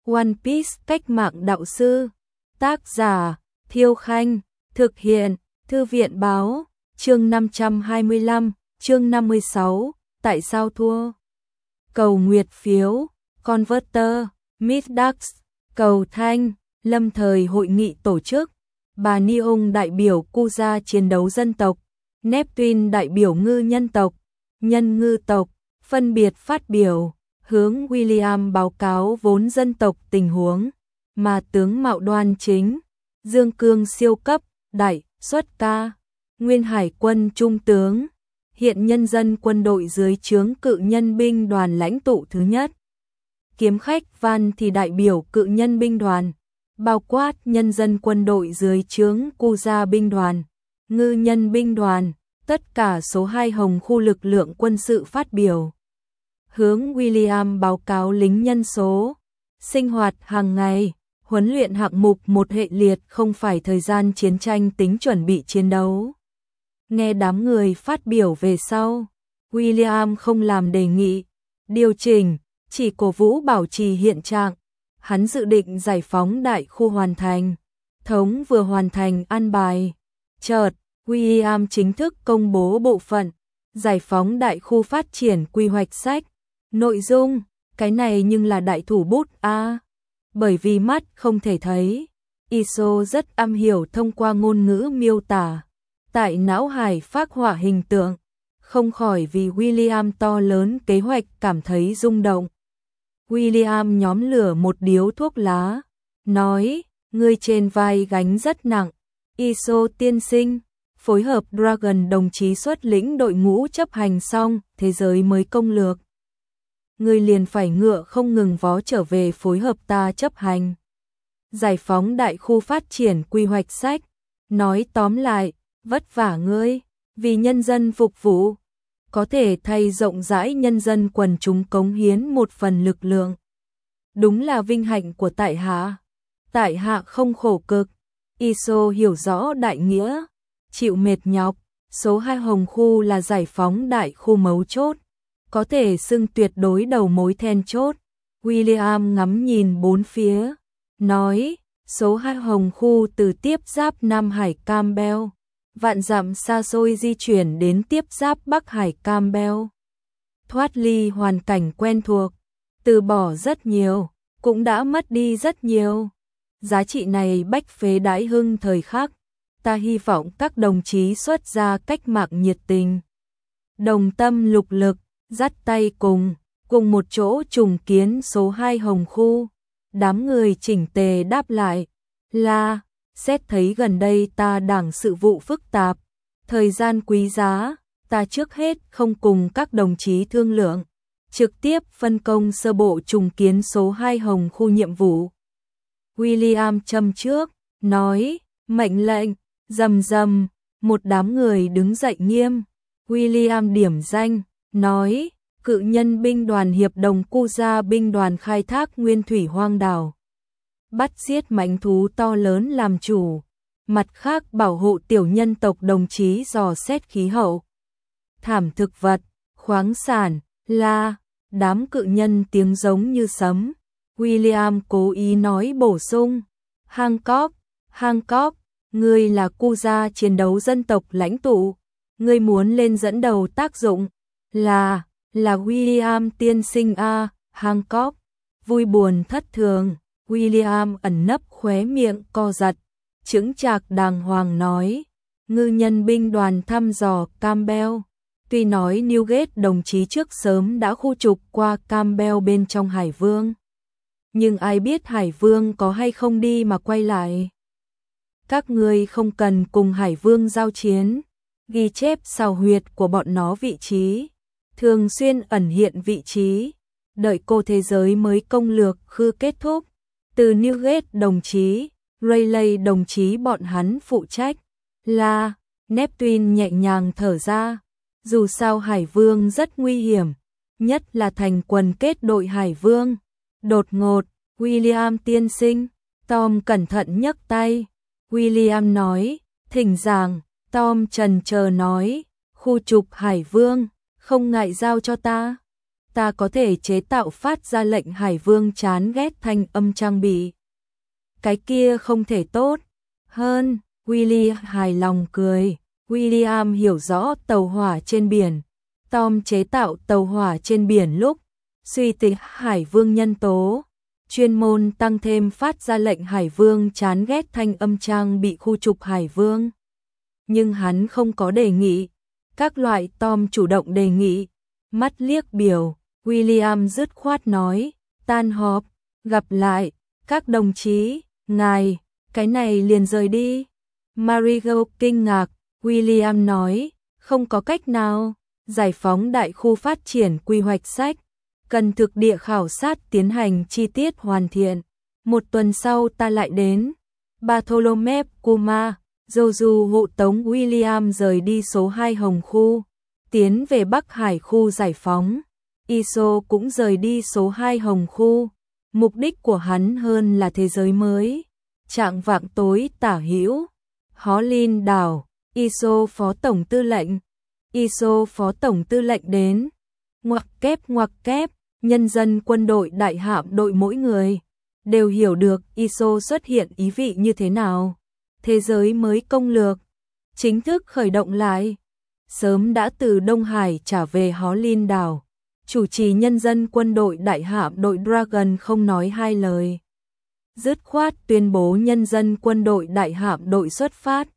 One Piece cách mạng đạo sư. Tác giả Thiêu Khanh. Thực hiện Thư viện báo. Chương 525, chương 56. Tại sao thua? Cầu nguyệt phiếu. Converter. Middax. Cầu thanh. Lâm thời hội nghị tổ chức. Bà Neon đại biểu Kuja chiến đấu dân tộc. Neptune đại biểu ngư nhân tộc. Nhân ngư tộc. Phân biệt phát biểu. Hướng William báo cáo vốn dân tộc tình huống. Mà tướng Mạo Đoan Chính. Dương Cương siêu cấp. Đại xuất ca. Nguyên Hải quân trung tướng. Hiện nhân dân quân đội dưới trướng cự nhân binh đoàn lãnh tụ thứ nhất. Kiếm khách Văn thì đại biểu cự nhân binh đoàn. Bao quát nhân dân quân đội dưới trướng Kuja binh đoàn. Ngư nhân binh đoàn. Tất cả số 2 hồng khu lực lượng quân sự phát biểu. Hướng William báo cáo lính nhân số. Sinh hoạt hàng ngày. Huấn luyện hạng mục một hệ liệt không phải thời gian chiến tranh tính chuẩn bị chiến đấu. Nghe đám người phát biểu về sau, William không làm đề nghị, điều chỉnh, chỉ cổ vũ bảo trì hiện trạng. Hắn dự định giải phóng đại khu hoàn thành. Thống vừa hoàn thành an bài. Chợt, William chính thức công bố bộ phận giải phóng đại khu phát triển quy hoạch sách. Nội dung, cái này nhưng là đại thủ bút a. Bởi vì mắt không thể thấy, ISO rất am hiểu thông qua ngôn ngữ miêu tả. Tại não hải phác họa hình tượng, không khỏi vì William to lớn kế hoạch cảm thấy rung động. William nhóm lửa một điếu thuốc lá, nói, người trên vai gánh rất nặng. ISO tiên sinh, phối hợp Dragon đồng chí xuất lĩnh đội ngũ chấp hành xong, thế giới mới công lược. Người liền phải ngựa không ngừng vó trở về phối hợp ta chấp hành. Giải phóng đại khu phát triển quy hoạch sách, nói tóm lại, vất vả ngươi, vì nhân dân phục vụ, có thể thay rộng rãi nhân dân quần chúng cống hiến một phần lực lượng. Đúng là vinh hạnh của tại hạ. Tại hạ không khổ cực. ISO hiểu rõ đại nghĩa, chịu mệt nhọc. Số 2 hồng khu là giải phóng đại khu mấu chốt, có thể xưng tuyệt đối đầu mối then chốt. William ngắm nhìn bốn phía, nói, số 2 hồng khu từ tiếp giáp Nam Hải Campbell, vạn dặm xa xôi di chuyển đến tiếp giáp Bắc Hải Campbell. Thoát ly hoàn cảnh quen thuộc, từ bỏ rất nhiều, cũng đã mất đi rất nhiều. Giá trị này bách phế đãi hưng thời khắc, ta hy vọng các đồng chí xuất ra cách mạng nhiệt tình. Đồng tâm lục lực, dắt tay cùng một chỗ trùng kiến số 2 hồng khu. Đám người chỉnh tề đáp lại là, xét thấy gần đây ta đảng sự vụ phức tạp, thời gian quý giá, ta trước hết không cùng các đồng chí thương lượng, trực tiếp phân công sơ bộ trùng kiến số 2 hồng khu nhiệm vụ. William châm trước, nói, mệnh lệnh, rầm rầm, một đám người đứng dậy nghiêm. William điểm danh, nói, cự nhân binh đoàn hiệp đồng Kuja binh đoàn khai thác nguyên thủy hoang đảo. Bắt giết mãnh thú to lớn làm chủ. Mặt khác bảo hộ tiểu nhân tộc đồng chí dò xét khí hậu. Thảm thực vật, khoáng sản, đám cự nhân tiếng giống như sấm. William cố ý nói bổ sung. Hancock, ngươi là Kuja chiến đấu dân tộc lãnh tụ. Ngươi muốn lên dẫn đầu tác dụng. Là William tiên sinh a. Hancock. Vui buồn thất thường. William ẩn nấp khóe miệng co giật. Chững chạc đàng hoàng nói. Ngư nhân binh đoàn thăm dò Campbell. Tuy nói Newgate đồng chí trước sớm đã khu trục qua Campbell bên trong Hải Vương. Nhưng ai biết Hải Vương có hay không đi mà quay lại. Các ngươi không cần cùng Hải Vương giao chiến. Ghi chép xào huyệt của bọn nó vị trí. Thường xuyên ẩn hiện vị trí. Đợi cô thế giới mới công lược khư kết thúc. Từ Newgate đồng chí, Rayleigh đồng chí bọn hắn phụ trách. Neptune nhẹ nhàng thở ra. Dù sao Hải Vương rất nguy hiểm, nhất là thành quần kết đội Hải Vương. Đột ngột, William tiên sinh, Tom cẩn thận nhấc tay. William nói, thỉnh giảng. Tom trần chờ nói, khu trục Hải Vương, không ngại giao cho ta. ta có thể chế tạo phát ra lệnh Hải Vương chán ghét thanh âm trang bị. Cái kia không thể tốt hơn. William hài lòng cười. William hiểu rõ tàu hỏa trên biển. Tom chế tạo tàu hỏa trên biển lúc suy tính Hải Vương nhân tố, chuyên môn tăng thêm phát ra lệnh Hải Vương chán ghét thanh âm trang bị khu trục Hải Vương. Nhưng hắn không có đề nghị. Các loại Tom chủ động đề nghị. Mắt liếc biểu, William dứt khoát nói, tan họp, gặp lại, các đồng chí, ngài, cái này liền rời đi. Marigo kinh ngạc, William nói, không có cách nào, giải phóng đại khu phát triển quy hoạch sách, cần thực địa khảo sát tiến hành chi tiết hoàn thiện. Một tuần sau ta lại đến. Bartholomew Kuma, Joju hộ tống William rời đi số 2 Hồng Khu, tiến về Bắc Hải khu giải phóng. Iso cũng rời đi số 2 Hồng Khu. Mục đích của hắn hơn là thế giới mới. Trạng vạng tối tả hữu, Holin đảo, Iso phó tổng tư lệnh. Iso phó tổng tư lệnh đến. Ngoặc kép, nhân dân quân đội đại hạm đội mỗi người đều hiểu được Iso xuất hiện ý vị như thế nào. Thế giới mới công lược chính thức khởi động lại. Sớm đã từ Đông Hải trả về Holin đảo, chủ trì nhân dân quân đội đại hạm đội Dragon không nói hai lời, dứt khoát tuyên bố nhân dân quân đội đại hạm đội xuất phát.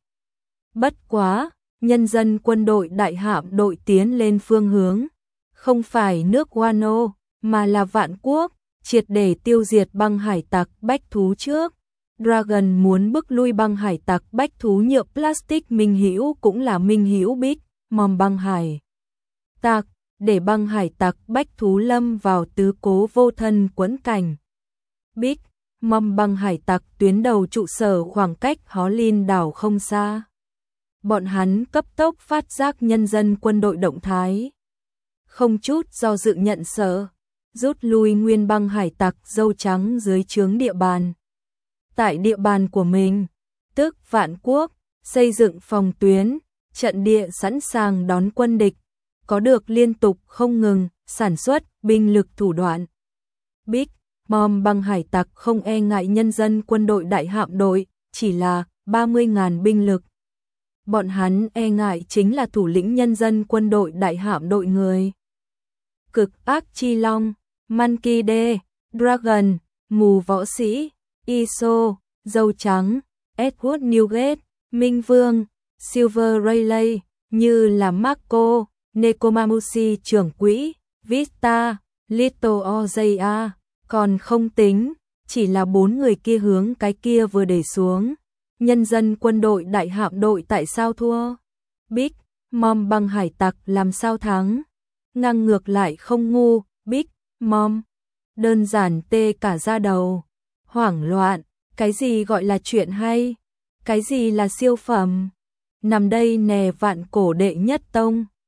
Bất quá, nhân dân quân đội đại hạm đội tiến lên phương hướng không phải nước Wano, mà là Vạn Quốc, triệt để tiêu diệt băng hải tặc bách thú trước. Dragon muốn bức lui băng hải tặc bách thú nhựa plastic minh hữu cũng là minh hữu Big Mom băng hải tặc, để băng hải tặc bách thú lâm vào tứ cố vô thân quẫn cảnh. Big Mom băng hải tặc tuyến đầu trụ sở khoảng cách Holin đảo không xa. Bọn hắn cấp tốc phát giác nhân dân quân đội động thái, không chút do dự nhận sợ, rút lui nguyên băng hải tặc dâu trắng dưới trướng địa bàn. Tại địa bàn của mình, tức Vạn Quốc, xây dựng phòng tuyến, trận địa sẵn sàng đón quân địch, có được liên tục không ngừng sản xuất binh lực thủ đoạn. Big Mom băng hải tặc không e ngại nhân dân quân đội đại hạm đội, chỉ là 30.000 binh lực. Bọn hắn e ngại chính là thủ lĩnh nhân dân quân đội đại hạm đội người. Cực ác chi long, Monkey D, Dragon, mù võ sĩ, Iso, dâu trắng, Edward Newgate, Minh Vương, Silver Rayleigh, như là Marco, Nekomamushi trưởng quỹ, Vista, Little Ozaya, còn không tính, chỉ là 4 người kia hướng cái kia vừa để xuống. Nhân dân quân đội đại hạm đội tại sao thua? Big Mom băng hải tặc làm sao thắng? Ngang ngược lại không ngu, Big Mom. Đơn giản tê cả da đầu. Hoảng loạn, cái gì gọi là chuyện hay? Cái gì là siêu phẩm? Nằm đây nè vạn cổ đệ nhất tông.